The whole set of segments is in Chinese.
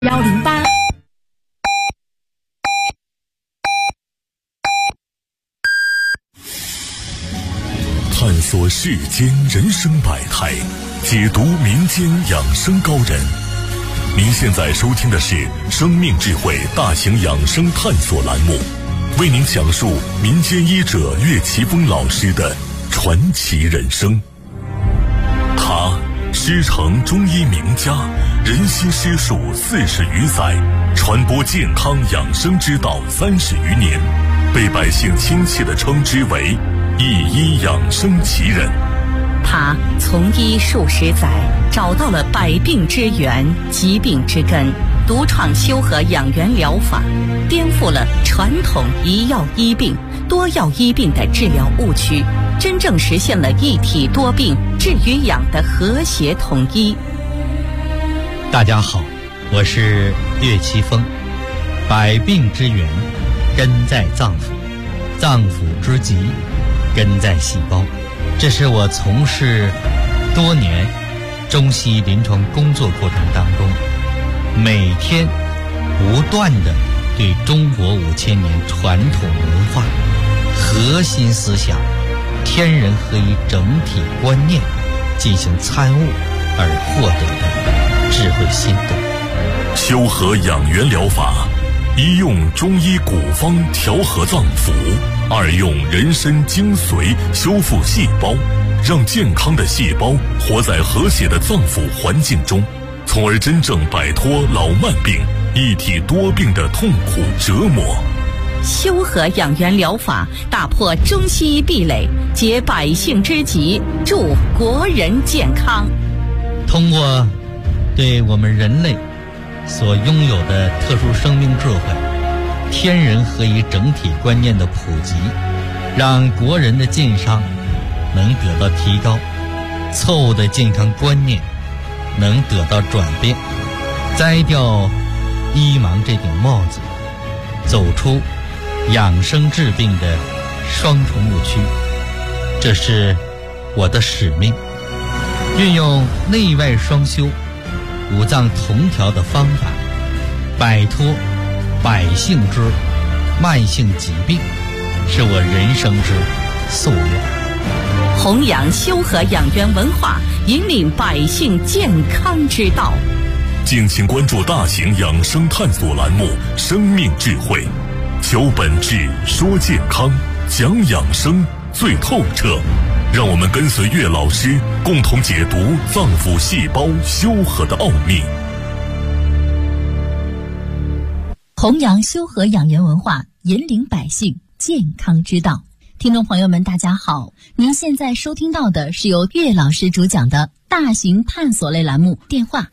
108。 探索世间人生百态，解读民间养生高人。您现在收听的是生命智慧大型养生探索栏目，为您讲述民间医者岳奇峰老师的传奇人生。他师承中医名家，人心师术40余载，传播健康养生之道30余年，被百姓亲切地称之为一医养生奇人。 他从医数十载，找到了百病之源、疾病之根，独创修和养元疗法，颠覆了传统一药医病、多药医病的治疗误区，真正实现了一体多病、治与养的和谐统一。 大家好，我是岳奇峰。百病之源根在脏腑，脏腑之疾根在细胞。这是我从事多年中西医临床工作过程当中，每天不断地对中国5000年传统文化核心思想天人合一整体观念进行参悟而获得的智慧心得。 修和养元疗法，一用中医古方调和脏腑，二用人参精髓修复细胞，让健康的细胞活在和谐的脏腑环境中，从而真正摆脱老慢病、一体多病的痛苦折磨。 修和养元疗法打破中西医壁垒，解百姓之急，助国人健康。 通过对我们人类所拥有的特殊生命智慧、天人合一整体观念的普及，让国人的健康能得到提高，错误的健康观念能得到转变，摘掉医盲这顶帽子，走出养生治病的双重误区。这是我的使命，运用内外双修、五脏同调的方法，摆脱百姓之慢性疾病，是我人生之夙愿。 弘扬修和养元文化，引领百姓健康之道。 敬请关注大型养生探索栏目《生命智慧》，求本质，说健康，讲养生最透彻。让我们跟随岳老师，共同解读脏腑细胞修和的奥秘。 弘扬修和养元文化，引领百姓健康之道。听众朋友们大家好，您现在收听到的是由岳老师主讲的大型探索类栏目，电话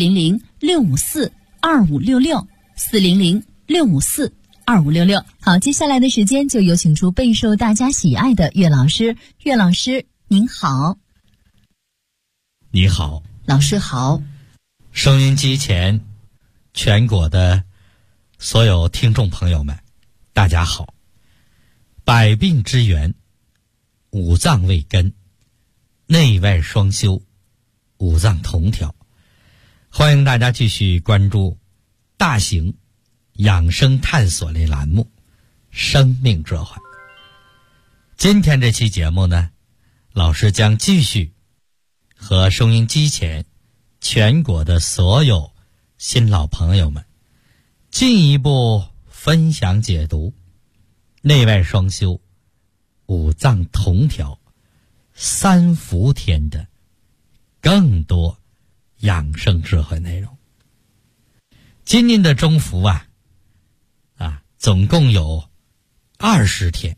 400-654-2566 400-654-2566。好，接下来的时间就有请出备受大家喜爱的岳老师。岳老师您好。 你好。 老师好。 收音机前全国的所有听众朋友们大家好。百病之源，五脏为根，内外双修，五脏同调。欢迎大家继续关注大型养生探索类栏目《生命智慧》。今天这期节目呢，老师将继续和收音机前全国的所有新老朋友们进一步分享解读内外双修、五脏同调、三伏天的更多养生智慧内容。今年的中伏总共有20天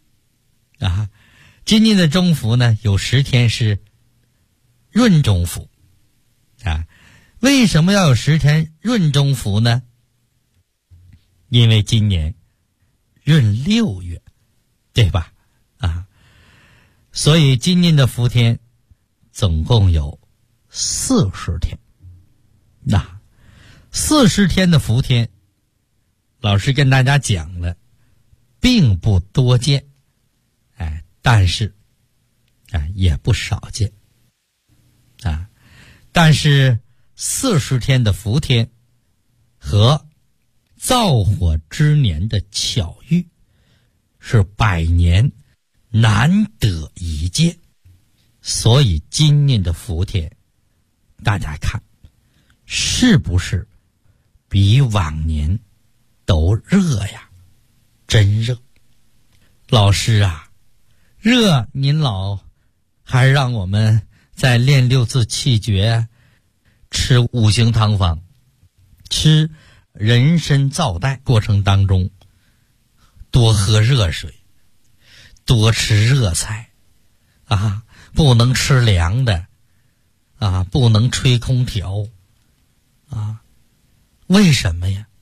今年的中伏呢，有10天是闰中伏为什么要有10天闰中伏呢？因为今年闰6月，对吧？所以今年的伏天总共有40天。40天的伏天，老师跟大家讲了，并不多见，但是也不少见但是40天的伏天和灶火之年的巧遇，是百年难得一见。所以今年的伏天，大家看是不是比往年都热呀？真热。老师啊，热您老还让我们在练六字气诀，吃五行汤方，吃人参皂带过程当中，多喝热水，多吃热菜啊，不能吃凉的啊，不能吹空调啊。为什么呀？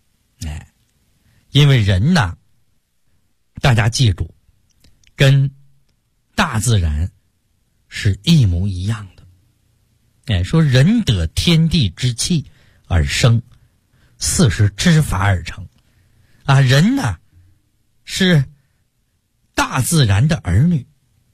因为人呐，大家记住，跟大自然是一模一样的。说人得天地之气而生，四时之法而成啊。人呢是大自然的儿女。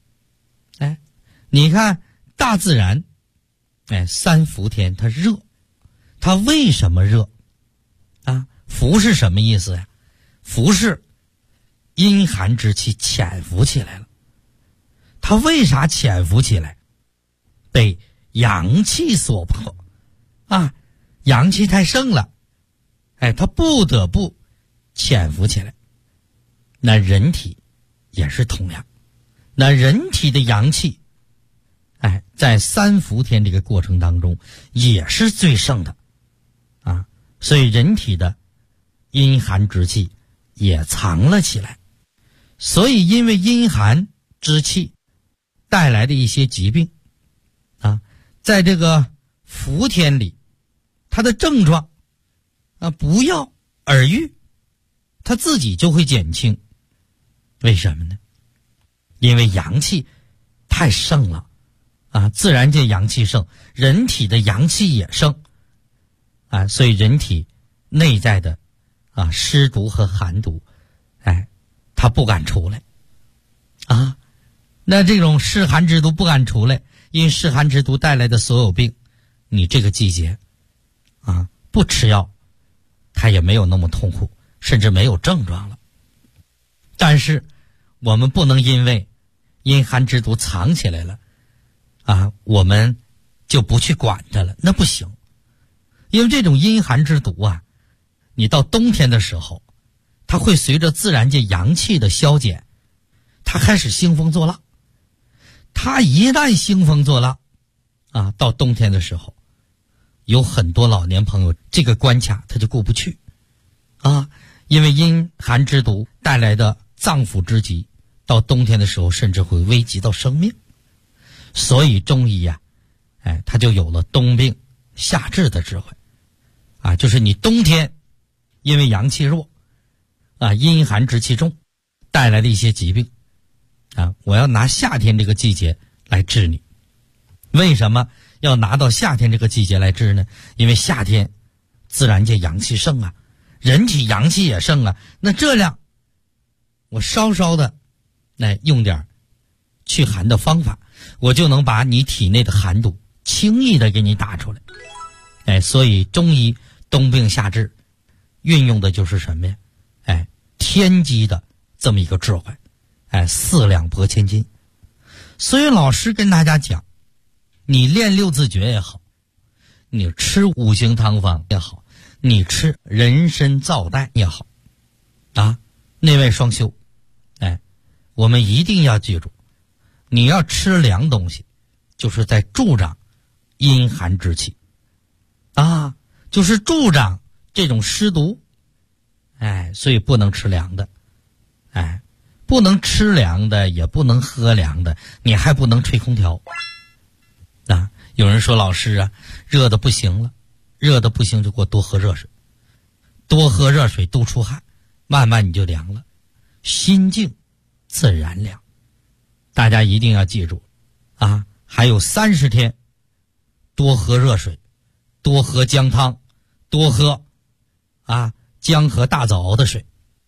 你看大自然，三伏天它热，它为什么热啊？伏是什么意思呀？伏是阴寒之气潜伏起来了。它为啥潜伏起来？被阳气所迫啊，阳气太盛了，它不得不潜伏起来。那人体也是同样，那人体的阳气在三伏天这个过程当中也是最盛的啊，所以人体的阴寒之气也藏了起来。所以因为阴寒之气带来的一些疾病啊，在这个伏天里，它的症状不药而愈，它自己就会减轻。为什么呢？因为阳气太盛了啊，自然界阳气盛，人体的阳气也盛啊，所以人体内在的湿毒和寒毒，它不敢出来啊。那这种湿寒之毒不敢出来，因湿寒之毒带来的所有病，你这个季节不吃药，它也没有那么痛苦，甚至没有症状了。但是我们不能因为阴寒之毒藏起来了我们就不去管它了，那不行。因为这种阴寒之毒你到冬天的时候，它会随着自然界阳气的消减，它开始兴风作浪。它一旦兴风作浪到冬天的时候，有很多老年朋友这个关卡他就过不去因为阴寒之毒带来的脏腑之疾，到冬天的时候甚至会危及到生命。所以中医它就有了冬病夏治的智慧就是你冬天因为阳气弱阴寒之气重带来的一些疾病我要拿夏天这个季节来治你。为什么要拿到夏天这个季节来治呢？因为夏天自然界阳气盛人体阳气也盛那这样我稍稍的来用点祛寒的方法，我就能把你体内的寒毒轻易的给你打出来。所以中医冬病夏治运用的就是什么呀？天机的这么一个智慧。四两拨千斤。所以老师跟大家讲，你练六字诀也好，你吃五行汤方也好，你吃人参皂带也好内外双修。我们一定要记住，你要吃凉东西，就是在助长阴寒之气就是助长这种湿毒。所以不能吃凉的，不能吃凉的，也不能喝凉的，你还不能吹空调有人说老师热的不行了，热的不行就给我多喝热水，多喝热水多出汗，慢慢你就凉了，心静自然凉。大家一定要记住还有30天多喝热水，多喝姜汤，多喝姜和大枣熬的水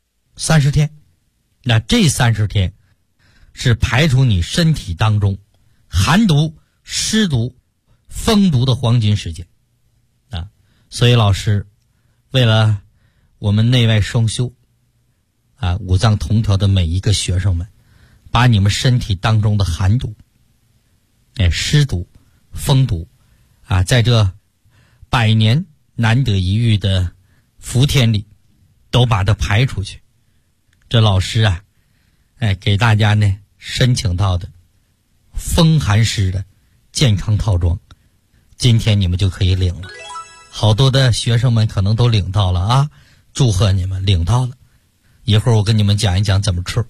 ，30天。那这30天是排除你身体当中寒毒、湿毒、风毒的黄金时间所以老师为了我们内外双修五脏同调的每一个学生们，把你们身体当中的寒毒、湿毒、风毒在这100年难得一遇的伏天里都把它排出去。这老师给大家呢申请到的风寒湿的健康套装，今天你们就可以领了。好多的学生们可能都领到了祝贺你们领到了。一会儿我跟你们讲一讲怎么吃。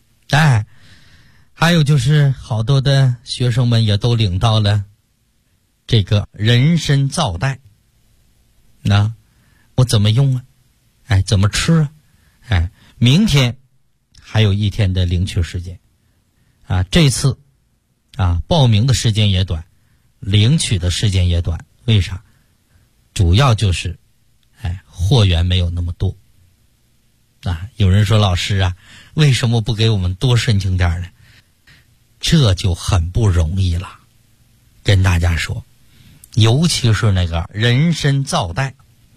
还有就是好多的学生们也都领到了这个人参皂袋。那我怎么用怎么吃明天还有1天的领取时间这次报名的时间也短，领取的时间也短。为啥？主要就是货源没有那么多有人说老师为什么不给我们多申请点呢？这就很不容易了。跟大家说，尤其是那个人参皂袋，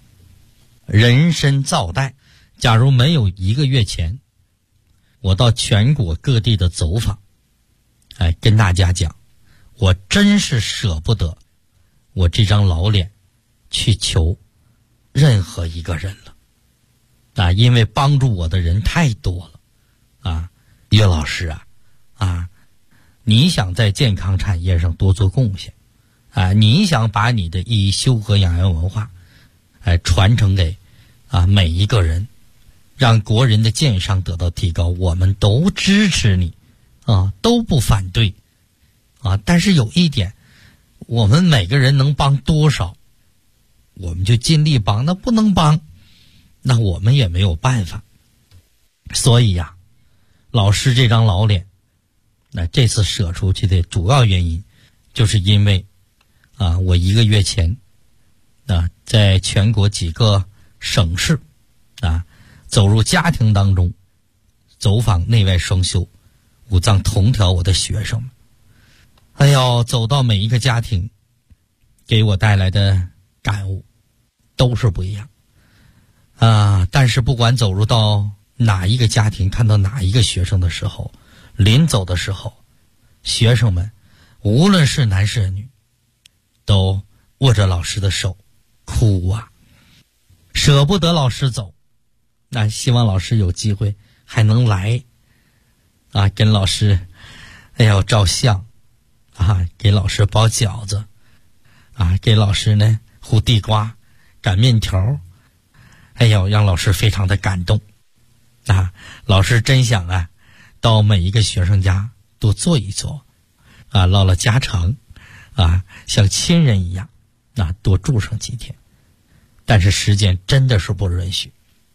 假如没有1个月前我到全国各地的走访跟大家讲，我真是舍不得我这张老脸去求任何一个人了因为帮助我的人太多了岳老师你想在健康产业上多做贡献你想把你的医修和养元文化传承给每一个人，让国人的健商得到提高，我们都支持你都不反对但是有一点，我们每个人能帮多少我们就尽力帮，那不能帮那我们也没有办法。所以老师这张老脸那这次舍出去的主要原因就是因为我1个月前在全国几个省市走入家庭当中，走访内外双修、五脏同调我的学生们，走到每一个家庭，给我带来的感悟都是不一样但是不管走入到哪一个家庭，看到哪一个学生的时候，临走的时候，学生们无论是男是女，都握着老师的手哭舍不得老师走。那希望老师有机会还能来跟老师照相给老师包饺子给老师呢糊地瓜擀面条，让老师非常的感动老师真想到每一个学生家多坐一坐唠唠家常像亲人一样多住上几天，但是时间真的是不允许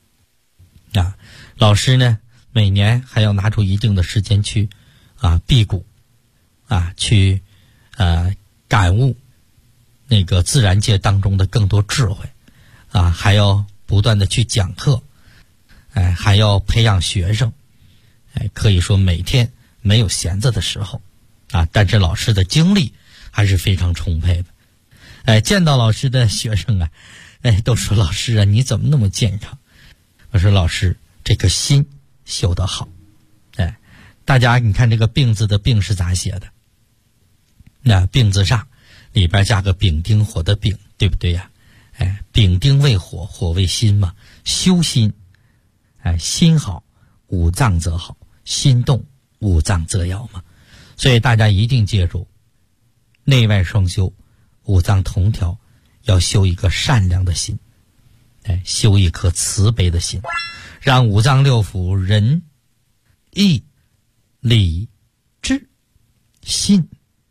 老师呢每年还要拿出一定的时间去辟谷去感悟那个自然界当中的更多智慧还要不断的去讲课还要培养学生可以说每天没有闲着的时候但是老师的精力还是非常充沛的见到老师的学生都说老师你怎么那么健康？我说老师这个心修得好大家你看这个病字的病是咋写的？那病字上里边加个丙丁火的丙，对不对呀？丙丁为火，火为心嘛，修心心好五脏则好，心动五脏则要嘛。所以大家一定记住，内外双修，五脏同调，要修一个善良的心修一颗慈悲的心，让五脏六腑仁义礼智信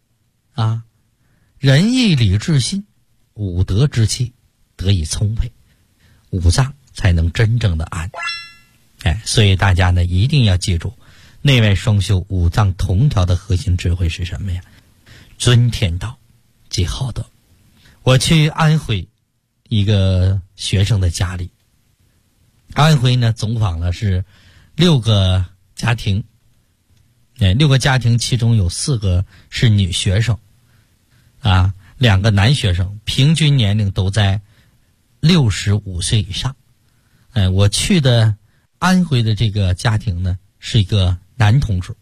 仁义礼智信五德之气得以充沛，五脏才能真正的安所以大家呢一定要记住，内外双修五脏同调的核心智慧是什么呀？尊天道即好德。我去安徽一个学生的家里，安徽呢总访了是6个家庭，6个家庭其中有4个是女学生2个男学生，平均年龄都在 65岁以上。我去的安徽的这个家庭呢，是一个男同志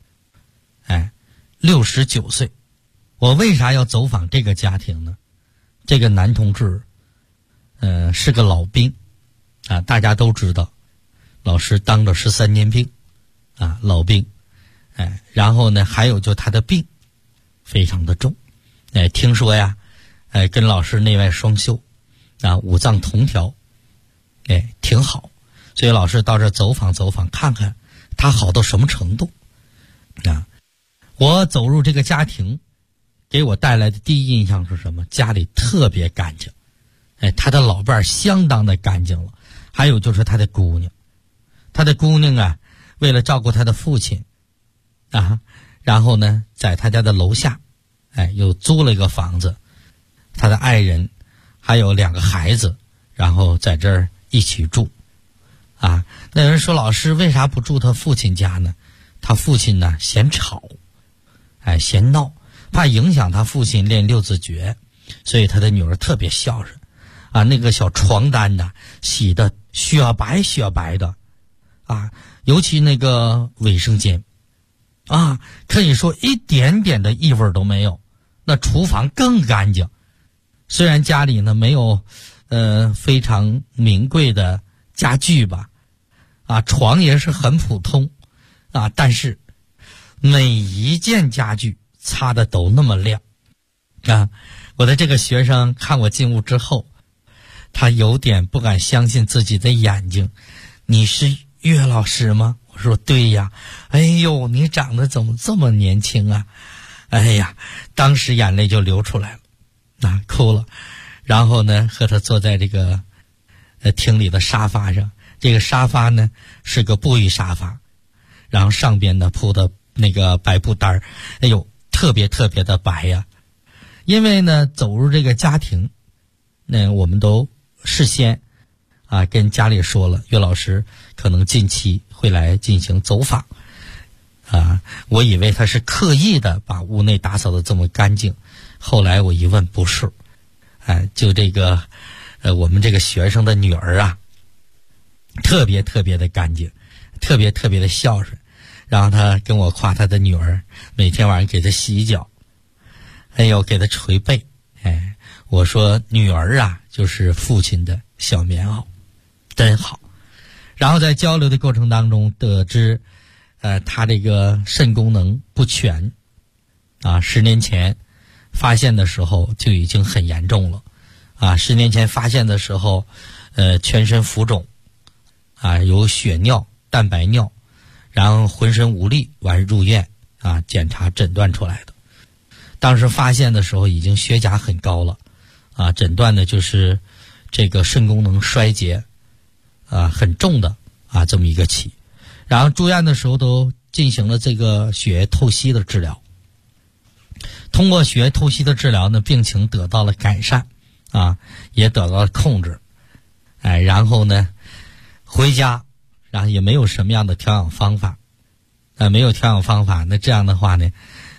，69岁。我为啥要走访这个家庭呢？这个男同志是个老兵啊，大家都知道老师当了13年兵啊，老兵。然后呢，还有就他的病非常的重，听说呀，跟老师内外双修啊，五脏同调，挺好。所以老师到这走访走访，看看他好到什么程度啊。我走入这个家庭，给我带来的第一印象是什么？家里特别干净，他的老伴儿相当的干净了。还有就是他的姑娘啊，为了照顾他的父亲啊，然后呢，在他家的楼下，又租了一个房子，他的爱人还有2个孩子，然后在这儿一起住啊。那有人说，老师为啥不住他父亲家呢？他父亲呢嫌吵，嫌闹，怕影响他父亲练6字诀，所以他的女儿特别孝顺啊。那个小床单呢，洗的雪白的啊，尤其那个卫生间啊，可以说一点点的异味都没有。那厨房更干净，虽然家里呢没有非常名贵的家具吧，啊，床也是很普通啊，但是每一件家具擦的都那么亮啊。我的这个学生看我进屋之后，他有点不敢相信自己的眼睛。你是岳老师吗？我说对呀。哎呦，你长得怎么这么年轻啊？哎呀，当时眼泪就流出来了，哭了。然后呢，和他坐在这个厅里的沙发上，这个沙发呢是个布艺沙发，然后上边呢铺的那个白布单儿，哎呦，特别特别的白呀。因为呢，走入这个家庭，那我们都事先啊跟家里说了，岳老师可能近期会来进行走访啊。我以为他是刻意的把屋内打扫的这么干净，后来我一问不是，就这个我们这个学生的女儿啊，特别特别的干净，特别特别的孝顺。然后他跟我夸他的女儿每天晚上给他洗脚，哎呦，给他捶背，我说女儿啊就是父亲的小棉袄，真好。然后在交流的过程当中得知他这个肾功能不全啊，10年前发现的时候就已经很严重了啊。10年前发现的时候全身浮肿啊，有血尿、蛋白尿，然后浑身无力，完入院啊，检查诊断出来的。当时发现的时候已经血钾很高了啊，诊断的就是这个肾功能衰竭啊，很重的啊这么一个期。然后住院的时候都进行了这个血液透析的治疗，通过血液透析的治疗呢，病情得到了改善啊，也得到了控制。然后呢回家，然后也没有什么样的调养方法，没有调养方法，那这样的话呢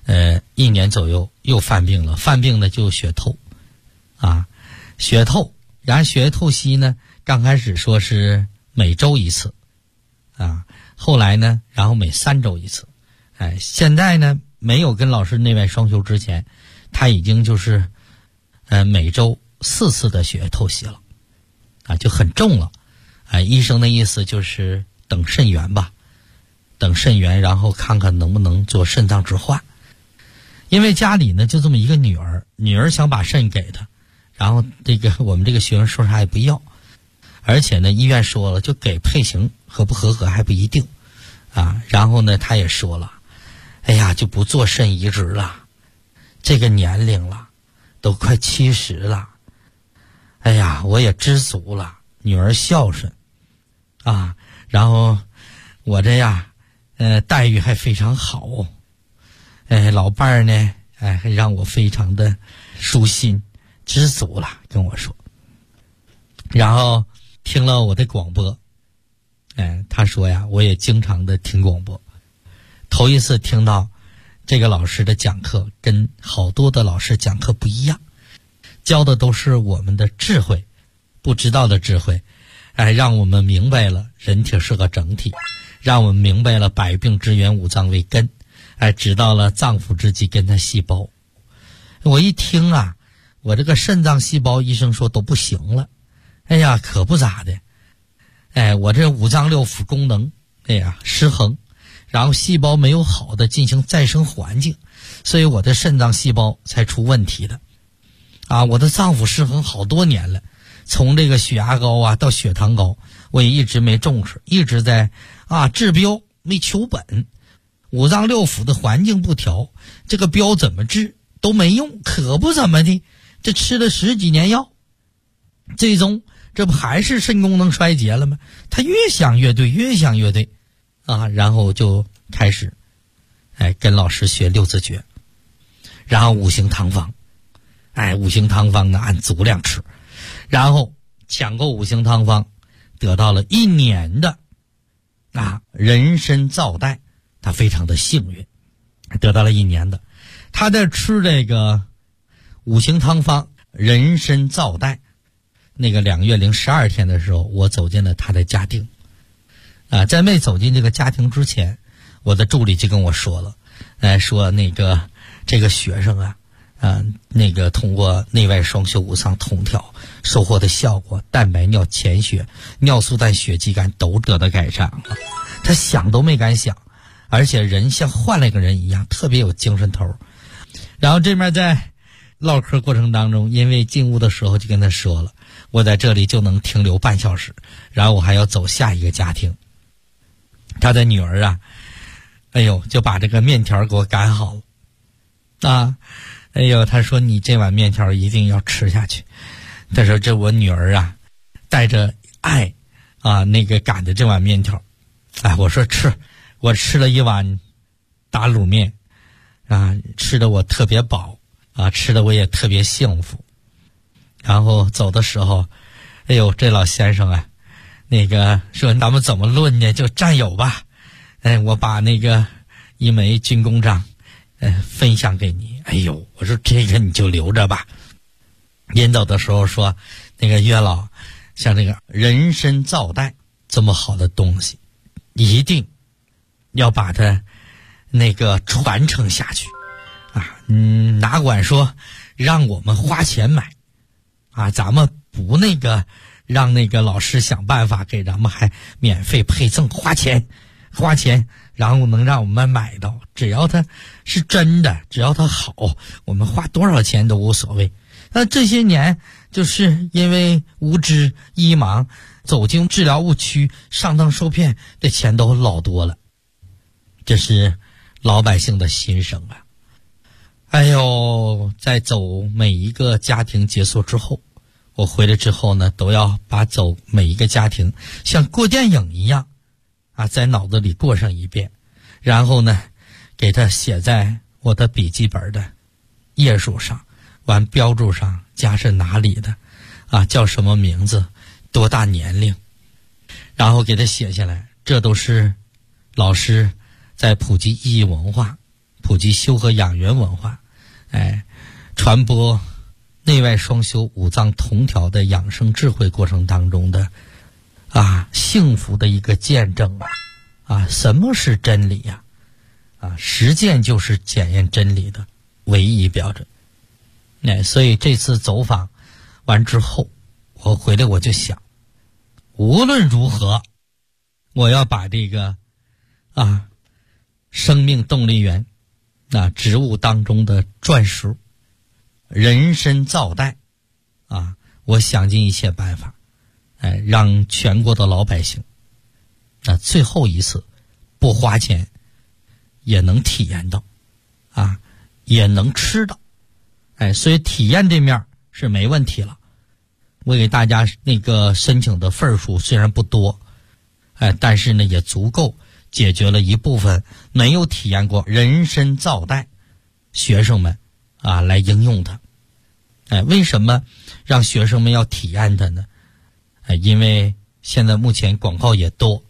1年左右又犯病了，犯病呢就血透啊，血透。然后血液透析呢，刚开始说是每周1次啊，后来呢然后每3周1次，现在呢没有跟老师内外双修之前，他已经就是每周4次的血液透析了啊，就很重了啊。医生的意思就是等肾源吧，等肾源，然后看看能不能做肾脏置换。因为家里呢就这么一个女儿想把肾给他，然后这个我们这个学生说啥也不要，而且呢医院说了，就给配型合不合格还不一定啊。然后呢他也说了，哎呀，就不做肾移植了，这个年龄了，都快70了，哎呀，我也知足了，女儿孝顺啊，然后我这呀待遇还非常好，老伴儿呢还让我非常的舒心，知足了，跟我说。然后听了我的广播，他说呀，我也经常的听广播，头一次听到这个老师的讲课跟好多的老师讲课不一样，教的都是我们的智慧， 不知道的智慧，让我们明白了人体是个整体，让我们明白了百病之源五脏为根，知道了脏腑之机跟它细胞。我一听啊，我这个肾脏细胞医生说都不行了，哎呀可不咋的，我这五脏六腑功能失衡，然后细胞没有好的进行再生环境，所以我的肾脏细胞才出问题的我的脏腑失衡好多年了，从这个血压高到血糖高，我也一直没重视，一直在治标没求本，五脏六腑的环境不调，这个标怎么治都没用，可不怎么的，这吃了10几年药，最终这不还是肾功能衰竭了吗？他越想越对，越想越对然后就开始跟老师学6字诀，然后5行汤方5行汤方呢按足量吃，然后抢购5行汤方，得到了1年的人参皂带，他非常的幸运，得到了1年的。他在吃这个5行汤方人参皂带那个2月零12天的时候，我走进了他的家庭在没走进这个家庭之前，我的助理就跟我说了说那个这个学生那个通过内外双修五脏同调收获的效果，蛋白尿、潜血、尿素氮、血肌酐都得到改善了。他想都没敢想，而且人像换了一个人一样，特别有精神头。然后这边在唠嗑过程当中，因为进屋的时候就跟他说了，我在这里就能停留半小时，然后我还要走下一个家庭。他的女儿就把这个面条给我擀好了他说你这碗面条一定要吃下去。他说这我女儿带着爱那个擀的这碗面条我说吃，我吃了一碗打卤面吃的我特别饱吃的我也特别幸福。然后走的时候这老先生那个说咱们怎么论呢，就战友吧我把那个一枚军功章分享给你。我说这个你就留着吧。临走的时候说那个岳老，像这个人参皂带这么好的东西，一定要把它那个传承下去哪管说让我们花钱买咱们不那个让那个老师想办法给咱们还免费配赠，花钱，然后能让我们买到，只要它是真的，只要它好，我们花多少钱都无所谓。那这些年就是因为无知一盲，走进治疗误区，上当受骗，这钱都老多了。这是老百姓的心声在走每一个家庭结束之后，我回来之后呢，都要把走每一个家庭像过电影一样在脑子里过上一遍，然后呢给它写在我的笔记本的页数上，完标注上家是哪里的叫什么名字，多大年龄，然后给它写下来。这都是老师在普及医医文化，普及修和养元文化传播内外双修五脏同调的养生智慧过程当中的幸福的一个见证什么是真理实践就是检验真理的唯一标准所以这次走访完之后，我回来我就想，无论如何我要把这个生命动力源植物当中的钻石人参皂带我想尽一切办法让全国的老百姓最后一次不花钱也能体验到也能吃到所以体验这面是没问题了。我给大家那个申请的份数虽然不多但是呢也足够解决了一部分没有体验过人参皂带学生们来应用它为什么让学生们要体验它呢因为现在目前广告也多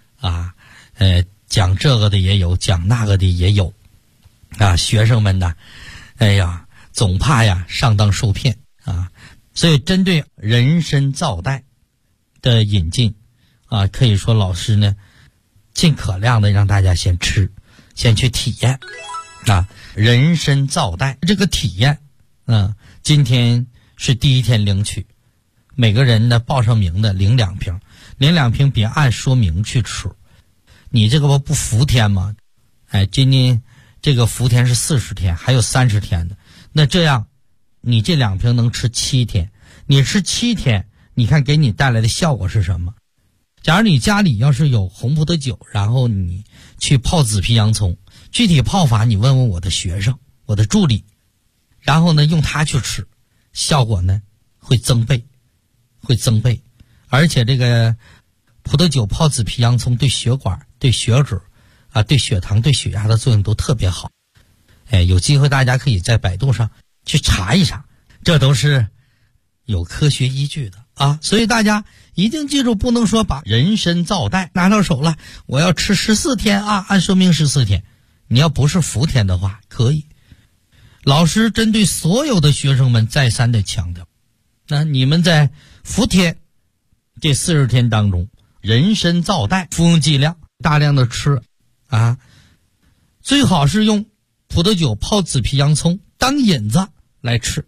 讲这个的也有，讲那个的也有学生们呢总怕上当受骗所以针对人参皂苷的引进啊，可以说老师呢尽可量的让大家先吃，先去体验啊。人参皂苷这个体验今天是第一天领取，每个人呢报上名的领2瓶，领2瓶别按说明去吃。你这个不伏天吗？今年这个伏天是40天，还有30天的，那这样你这2瓶能吃7天，你吃7天，你看给你带来的效果是什么？假如你家里要是有红葡萄酒，然后你去泡紫皮洋葱，具体泡法你问问我的学生，我的助理，然后呢用它去吃，效果呢会增倍，而且这个葡萄酒泡紫皮洋葱对血管、对血脂对血糖、对血压的作用都特别好。有机会大家可以在百度上去查一查，这都是有科学依据的啊。所以大家一定记住，不能说把人参皂苷拿到手了，我要吃14天啊，按说明14天。你要不是伏天的话可以。老师针对所有的学生们再三的强调，那你们在伏天这40天当中，人参皂苷服用剂量大量的吃啊，最好是用葡萄酒泡紫皮洋葱当引子来吃，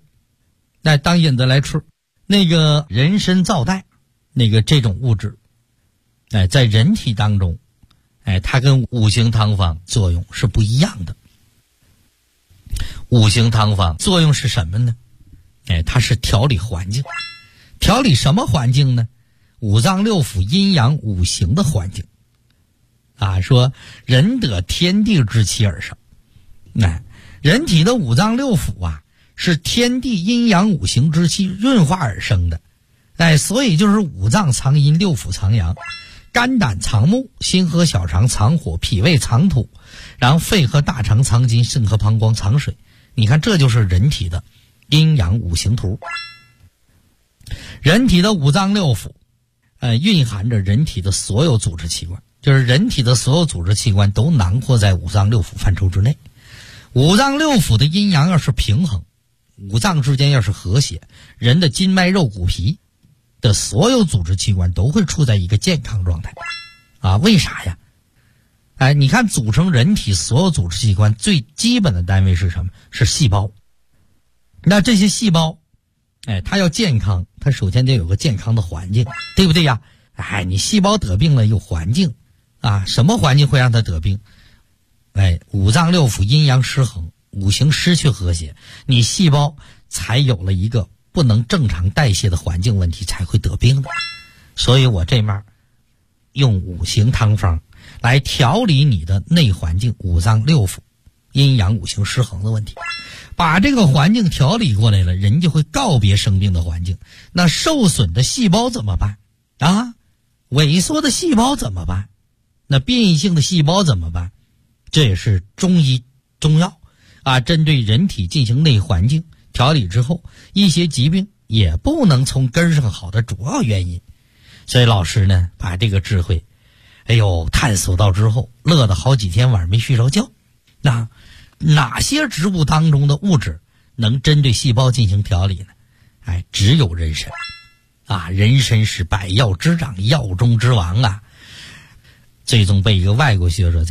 那个人参皂苷这种物质在人体当中它跟五行汤方作用是不一样的。五行汤方作用是什么呢？它是调理环境。调理什么环境呢？五脏六腑阴阳五行的环境啊。说人得天地之气而生，人体的五脏六腑是天地阴阳五行之气润化而生的。所以就是五脏藏阴，六腑藏阳，肝胆藏木，心和小肠藏火，脾胃藏土，然后肺和大肠藏金，肾和膀胱藏水。你看这就是人体的阴阳五行图。人体的五脏六腑蕴含着人体的所有组织器官，就是人体的所有组织器官都囊括在五脏六腑范畴之内。五脏六腑的阴阳要是平衡，五脏之间要是和谐，人的筋脉肉骨皮的所有组织器官都会处在一个健康状态为啥呀？你看组成人体所有组织器官最基本的单位是什么？是细胞。那这些细胞它要健康，它首先得有个健康的环境，对不对呀？你细胞得病了有环境什么环境会让它得病？五脏六腑阴阳失衡，五行失去和谐，你细胞才有了一个不能正常代谢的环境问题，才会得病的。所以我这面用五行汤方来调理你的内环境，五脏六腑阴阳五行失衡的问题，把这个环境调理过来了，人就会告别生病的环境。那受损的细胞怎么办萎缩的细胞怎么办？那变异性的细胞怎么办？这也是中医中药针对人体进行内环境调理之后，一些疾病也不能从根上好的主要原因。所以老师呢把这个智慧探索到之后，乐得好几天晚上没睡着觉。那哪些植物当中的物质能针对细胞进行调理呢？只有人参人参是百药之长，药中之王最终被一个外国学者